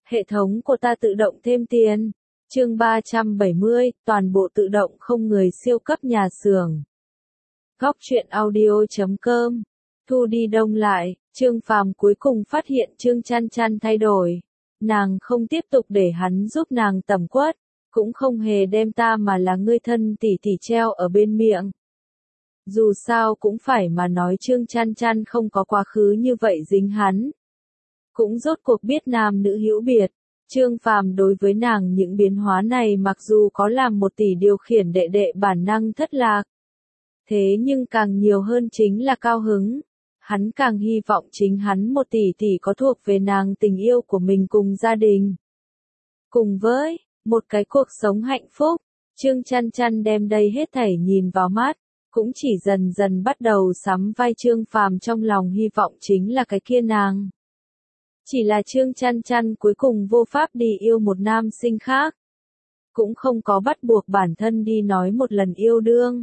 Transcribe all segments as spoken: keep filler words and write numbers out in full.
Hệ thống của ta tự động thêm tiền. Chương ba trăm bảy mươi, toàn bộ tự động không người siêu cấp nhà xưởng. Góc truyện audio chấm com. Thu đi đông lại, Trương Phàm cuối cùng phát hiện Trương Chăn Chăn thay đổi. Nàng không tiếp tục để hắn giúp nàng tẩm quất, cũng không hề đem ta mà là ngươi thân tỷ tỷ treo ở bên miệng. Dù sao cũng phải mà nói Trương Chăn Chăn không có quá khứ như vậy dính hắn. Cũng rốt cuộc biết nam nữ hữu biệt. Trương Phàm đối với nàng những biến hóa này mặc dù có làm một tỷ điều khiển đệ đệ bản năng thất lạc. Thế nhưng càng nhiều hơn chính là cao hứng. Hắn càng hy vọng chính hắn một tỷ tỷ có thuộc về nàng tình yêu của mình cùng gia đình. Cùng với, một cái cuộc sống hạnh phúc, Trương Chăn Chăn đem đây hết thảy nhìn vào mắt, cũng chỉ dần dần bắt đầu sắm vai Trương Phàm trong lòng hy vọng chính là cái kia nàng. Chỉ là Trương Chăn Chăn cuối cùng vô pháp đi yêu một nam sinh khác. Cũng không có bắt buộc bản thân đi nói một lần yêu đương.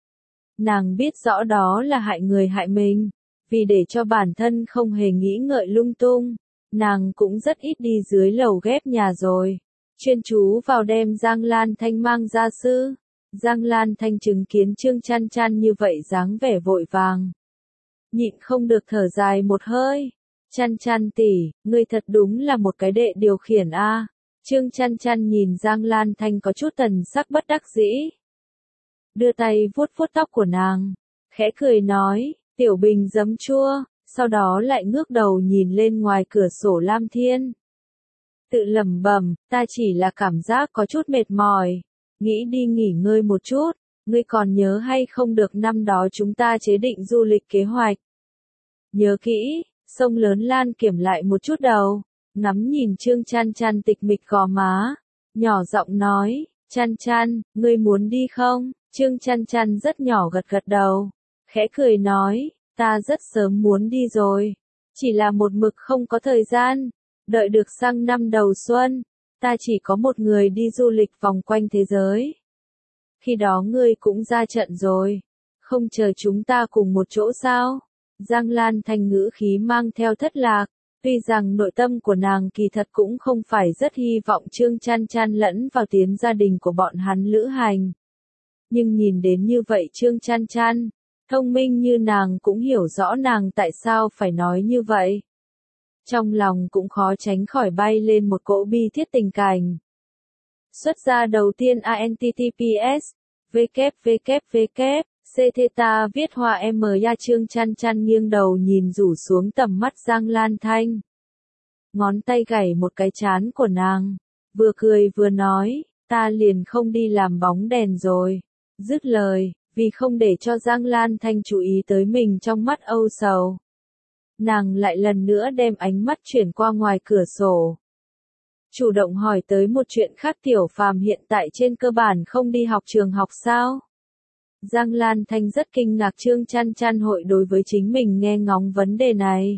Nàng biết rõ đó là hại người hại mình. Vì để cho bản thân không hề nghĩ ngợi lung tung, nàng cũng rất ít đi dưới lầu ghép nhà rồi. Chuyên chú vào đem Giang Lan Thanh mang ra sư. Giang Lan Thanh chứng kiến Trương Chăn Chăn như vậy dáng vẻ vội vàng. Nhịn không được thở dài một hơi. Chăn Chăn tỷ, ngươi thật đúng là một cái đệ điều khiển a. À. Trương Chăn Chăn nhìn Giang Lan Thanh có chút thần sắc bất đắc dĩ. Đưa tay vuốt vuốt tóc của nàng, khẽ cười nói, tiểu bình giấm chua, sau đó lại ngước đầu nhìn lên ngoài cửa sổ lam thiên. Tự lẩm bẩm, ta chỉ là cảm giác có chút mệt mỏi, nghĩ đi nghỉ ngơi một chút, ngươi còn nhớ hay không được năm đó chúng ta chế định du lịch kế hoạch. Nhớ kỹ. Sông lớn Lan kiểm lại một chút đầu, ngắm nhìn Trương Chăn Chăn tịch mịch gò má, nhỏ giọng nói, Chăn Chăn, ngươi muốn đi không? Trương Chăn Chăn rất nhỏ gật gật đầu, khẽ cười nói, ta rất sớm muốn đi rồi, chỉ là một mực không có thời gian, đợi được sang năm đầu xuân, ta chỉ có một người đi du lịch vòng quanh thế giới. Khi đó ngươi cũng ra trận rồi, không chờ chúng ta cùng một chỗ sao? Giang Lan Thanh ngữ khí mang theo thất lạc, tuy rằng nội tâm của nàng kỳ thật cũng không phải rất hy vọng Trương Chăn Chăn lẫn vào tiến gia đình của bọn hắn lữ hành. Nhưng nhìn đến như vậy Trương Chăn Chăn, thông minh như nàng cũng hiểu rõ nàng tại sao phải nói như vậy. Trong lòng cũng khó tránh khỏi bay lên một cỗ bi thiết tình cảnh. Xuất gia đầu tiên a en tê tê pê ét, www. C theta viết hoa M ya Trương Chăn Chăn nghiêng đầu nhìn rủ xuống tầm mắt Giang Lan Thanh. Ngón tay gảy một cái trán của nàng, vừa cười vừa nói, ta liền không đi làm bóng đèn rồi. Dứt lời, vì không để cho Giang Lan Thanh chú ý tới mình trong mắt âu sầu. Nàng lại lần nữa đem ánh mắt chuyển qua ngoài cửa sổ. Chủ động hỏi tới một chuyện khác Tiểu Phàm hiện tại trên cơ bản không đi học trường học sao? Giang Lan Thanh rất kinh ngạc Trương Chăn Chăn hội đối với chính mình nghe ngóng vấn đề này.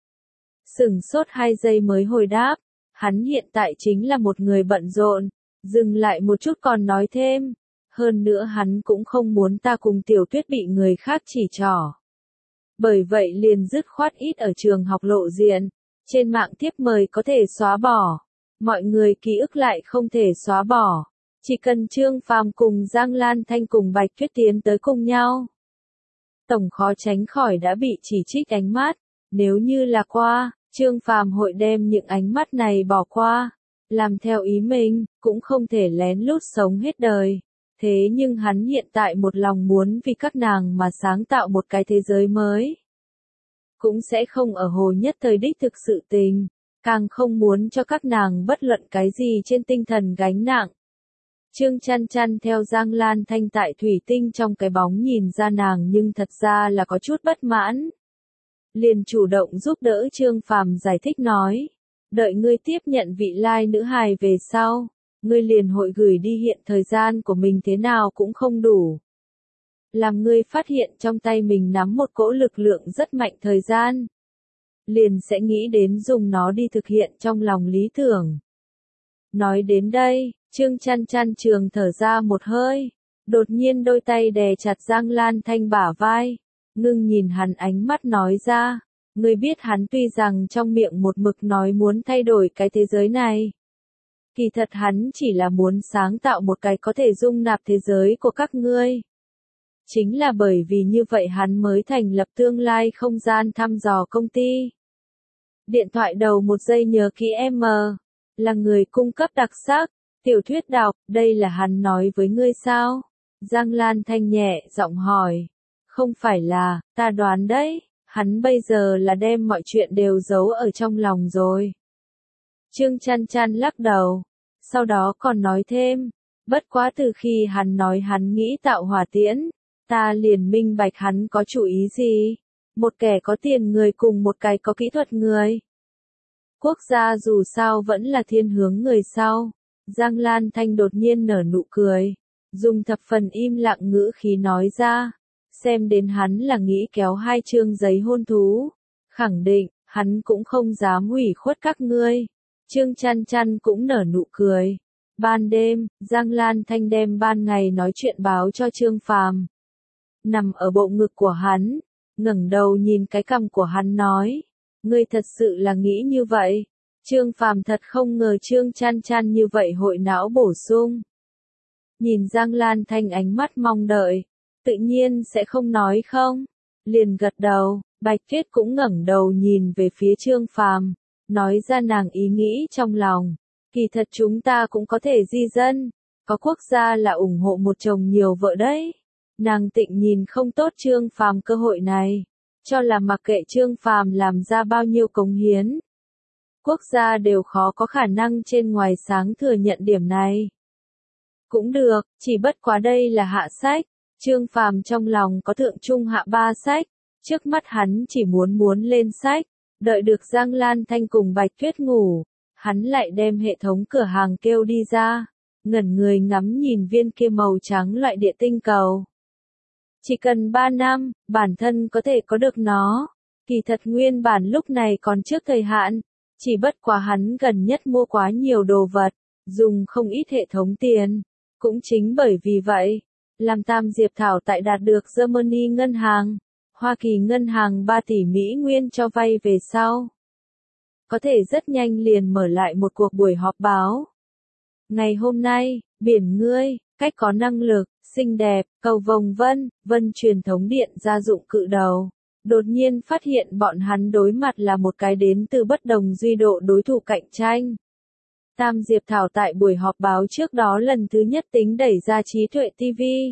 Sửng sốt hai giây mới hồi đáp, hắn hiện tại chính là một người bận rộn, dừng lại một chút còn nói thêm, hơn nữa hắn cũng không muốn ta cùng Tiểu Tuyết bị người khác chỉ trỏ. Bởi vậy liền dứt khoát ít ở trường học lộ diện, trên mạng thiếp mời có thể xóa bỏ, mọi người ký ức lại không thể xóa bỏ. Chỉ cần Trương Phàm cùng Giang Lan Thanh cùng Bạch Tuyết tiến tới cùng nhau. Tổng khó tránh khỏi đã bị chỉ trích ánh mắt, nếu như là qua, Trương Phàm hội đem những ánh mắt này bỏ qua, làm theo ý mình, cũng không thể lén lút sống hết đời. Thế nhưng hắn hiện tại một lòng muốn vì các nàng mà sáng tạo một cái thế giới mới. Cũng sẽ không ở hồ nhất thời đích thực sự tình, càng không muốn cho các nàng bất luận cái gì trên tinh thần gánh nặng. Trương Chăn Chăn theo Giang Lan Thanh tại thủy tinh trong cái bóng nhìn ra nàng nhưng thật ra là có chút bất mãn. Liền chủ động giúp đỡ Trương Phàm giải thích nói, đợi ngươi tiếp nhận vị lai nữ hài về sau, ngươi liền hội gửi đi hiện thời gian của mình thế nào cũng không đủ. Làm ngươi phát hiện trong tay mình nắm một cỗ lực lượng rất mạnh thời gian. Liền sẽ nghĩ đến dùng nó đi thực hiện trong lòng lý tưởng. Nói đến đây, Trương Chăn Chăn trường thở ra một hơi, đột nhiên đôi tay đè chặt Giang Lan Thanh bả vai, ngưng nhìn hắn ánh mắt nói ra, Ngươi biết hắn tuy rằng trong miệng một mực nói muốn thay đổi cái thế giới này. Kỳ thật hắn chỉ là muốn sáng tạo một cái có thể dung nạp thế giới của các ngươi. Chính là bởi vì như vậy hắn mới thành lập tương lai không gian thăm dò công ty. Điện thoại đầu một giây nhớ kỹ em, là người cung cấp đặc sắc, tiểu thuyết đọc, đây là hắn nói với ngươi sao? Giang Lan Thanh nhẹ giọng hỏi. Không phải là, ta đoán đấy, hắn bây giờ là đem mọi chuyện đều giấu ở trong lòng rồi. Trương Chăn Chăn lắc đầu, sau đó còn nói thêm, bất quá từ khi hắn nói hắn nghĩ tạo hỏa tiễn, ta liền minh bạch hắn có chủ ý gì, một kẻ có tiền người cùng một cái có kỹ thuật người. Quốc gia dù sao vẫn là thiên hướng người sau. Giang Lan Thanh đột nhiên nở nụ cười, dùng thập phần im lặng ngữ khí nói ra, xem đến hắn là nghĩ kéo hai chương giấy hôn thú, khẳng định, hắn cũng không dám ủy khuất các ngươi. Trương Chăn Chăn cũng nở nụ cười. Ban đêm, Giang Lan Thanh đem ban ngày nói chuyện báo cho Trương Phàm. Nằm ở bộ ngực của hắn, ngẩng đầu nhìn cái cằm của hắn nói, ngươi thật sự là nghĩ như vậy. Trương Phàm thật không ngờ Trương Chăn Chăn như vậy hội não bổ sung. Nhìn Giang Lan Thanh ánh mắt mong đợi, tự nhiên sẽ không nói không, liền gật đầu. Bạch Tuyết cũng ngẩng đầu nhìn về phía Trương Phàm, nói ra nàng ý nghĩ trong lòng, kỳ thật chúng ta cũng có thể di dân, có quốc gia là ủng hộ một chồng nhiều vợ đấy. Nàng Tịnh nhìn không tốt Trương Phàm cơ hội này, cho là mặc kệ Trương Phàm làm ra bao nhiêu cống hiến, quốc gia đều khó có khả năng trên ngoài sáng thừa nhận điểm này. Cũng được, chỉ bất quá đây là hạ sách, Trương Phàm trong lòng có thượng trung hạ ba sách, trước mắt hắn chỉ muốn muốn lên sách, đợi được Giang Lan Thanh cùng Bạch Tuyết ngủ, hắn lại đem hệ thống cửa hàng kêu đi ra, ngẩn người ngắm nhìn viên kia màu trắng loại địa tinh cầu. Chỉ cần ba năm, bản thân có thể có được nó, kỳ thật nguyên bản lúc này còn trước thời hạn, chỉ bất quá hắn gần nhất mua quá nhiều đồ vật, dùng không ít hệ thống tiền. Cũng chính bởi vì vậy, làm Tam Diệp Thảo tại đạt được Germany ngân hàng, Hoa Kỳ ngân hàng ba tỷ Mỹ Nguyên cho vay về sau. Có thể rất nhanh liền mở lại một cuộc buổi họp báo. Ngày hôm nay, biển ngươi, cách có năng lực, xinh đẹp, cầu vồng vân, vân truyền thống điện gia dụng cự đầu. Đột nhiên phát hiện bọn hắn đối mặt là một cái đến từ bất đồng duy độ đối thủ cạnh tranh. Tam Diệp Thảo tại buổi họp báo trước đó lần thứ nhất tính đẩy ra trí tuệ ti vi,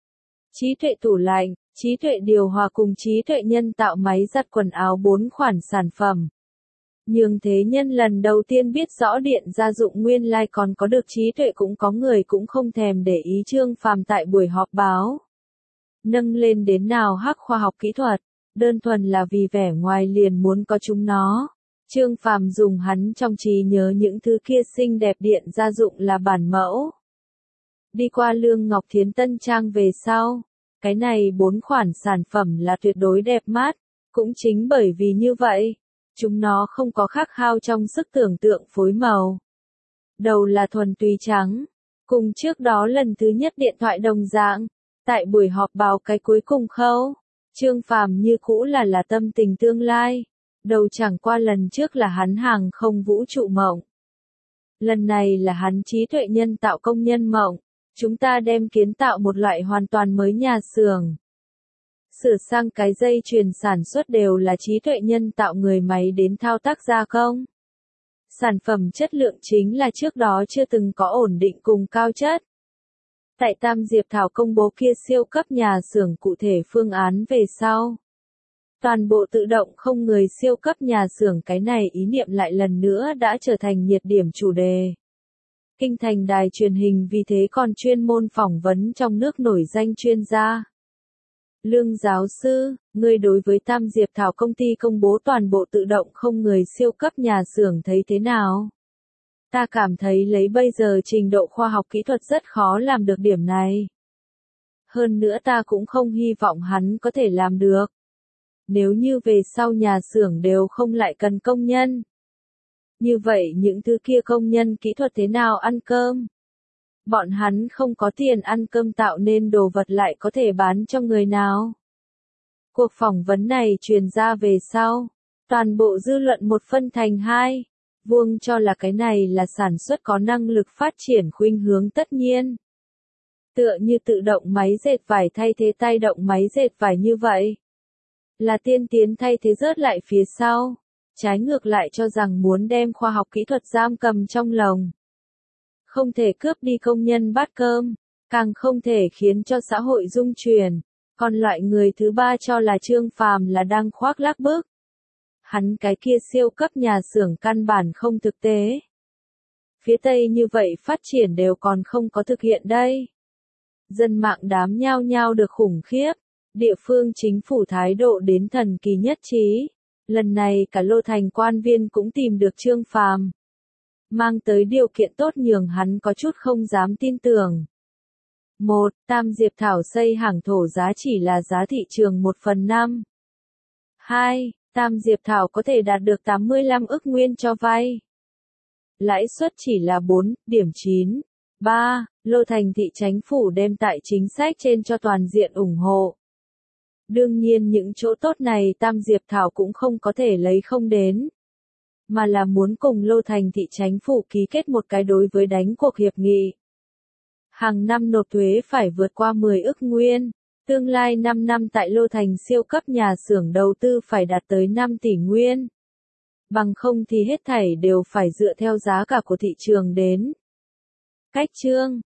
trí tuệ tủ lạnh, trí tuệ điều hòa cùng trí tuệ nhân tạo máy giặt quần áo bốn khoản sản phẩm. Nhưng thế nhân lần đầu tiên biết rõ điện gia dụng nguyên lai còn có được trí tuệ cũng có người cũng không thèm để ý Trương Phàm tại buổi họp báo. Nâng lên đến nào hắc khoa học kỹ thuật, đơn thuần là vì vẻ ngoài liền muốn có chúng nó. Trương Phàm dùng hắn trong trí nhớ những thứ kia xinh đẹp điện gia dụng là bản mẫu. Đi qua Lương Ngọc Thiến Tân Trang về sau, cái này bốn khoản sản phẩm là tuyệt đối đẹp mắt, cũng chính bởi vì như vậy, chúng nó không có khắc khao trong sức tưởng tượng phối màu. Đầu là thuần túy trắng, cùng trước đó lần thứ nhất điện thoại đồng dạng, tại buổi họp báo cái cuối cùng khâu, Trương Phàm như cũ là là tâm tình tương lai. Đầu chẳng qua lần trước là hắn hàng không vũ trụ mộng. Lần này là hắn trí tuệ nhân tạo công nhân mộng. Chúng ta đem kiến tạo một loại hoàn toàn mới nhà xưởng. Sửa sang cái dây chuyền sản xuất đều là trí tuệ nhân tạo người máy đến thao tác gia công. Sản phẩm chất lượng chính là trước đó chưa từng có ổn định cùng cao chất. Tại Tam Diệp Thảo công bố kia siêu cấp nhà xưởng cụ thể phương án về sau. Toàn bộ tự động không người siêu cấp nhà xưởng cái này ý niệm lại lần nữa đã trở thành nhiệt điểm chủ đề. Kinh thành đài truyền hình vì thế còn chuyên môn phỏng vấn trong nước nổi danh chuyên gia. Lương giáo sư, ngươi đối với Tam Diệp Thảo công ty công bố toàn bộ tự động không người siêu cấp nhà xưởng thấy thế nào? Ta cảm thấy lấy bây giờ trình độ khoa học kỹ thuật rất khó làm được điểm này. Hơn nữa ta cũng không hy vọng hắn có thể làm được. Nếu như về sau nhà xưởng đều không lại cần công nhân. Như vậy những thứ kia công nhân kỹ thuật thế nào ăn cơm? Bọn hắn không có tiền ăn cơm tạo nên đồ vật lại có thể bán cho người nào? Cuộc phỏng vấn này truyền ra về sau, Toàn bộ dư luận một phân thành hai. Vuông cho là cái này là sản xuất có năng lực phát triển khuynh hướng tất nhiên. Tựa như tự động máy dệt vải thay thế tay động máy dệt vải như vậy. Là tiên tiến thay thế rớt lại phía sau. Trái ngược lại cho rằng muốn đem khoa học kỹ thuật giam cầm trong lồng. Không thể cướp đi công nhân bát cơm, càng không thể khiến cho xã hội rung chuyển. Còn loại người thứ ba cho là Trương Phàm là đang khoác lác bức. Hắn cái kia siêu cấp nhà xưởng căn bản không thực tế. Phía Tây như vậy phát triển đều còn không có thực hiện đây. Dân mạng đám nhao nhao được khủng khiếp. Địa phương chính phủ thái độ đến thần kỳ nhất trí. Lần này cả Lô Thành quan viên cũng tìm được Trương Phàm. Mang tới điều kiện tốt nhường hắn có chút không dám tin tưởng. một. Tam Diệp Thảo xây hàng thổ giá chỉ là giá thị trường một phần năm. hai. Tam Diệp Thảo có thể đạt được tám mươi lăm ức nguyên cho vay. Lãi suất chỉ là bốn điểm chín. ba. Lô Thành thị chính phủ đem tại chính sách trên cho toàn diện ủng hộ. Đương nhiên những chỗ tốt này Tam Diệp Thảo cũng không có thể lấy không đến. Mà là muốn cùng Lô Thành thị chính phủ ký kết một cái đối với đánh cuộc hiệp nghị. Hàng năm nộp thuế phải vượt qua mười ức nguyên. Tương lai năm năm tại Lô Thành siêu cấp nhà xưởng đầu tư phải đạt tới năm tỷ nguyên. Bằng không thì hết thảy đều phải dựa theo giá cả của thị trường đến. Cách chương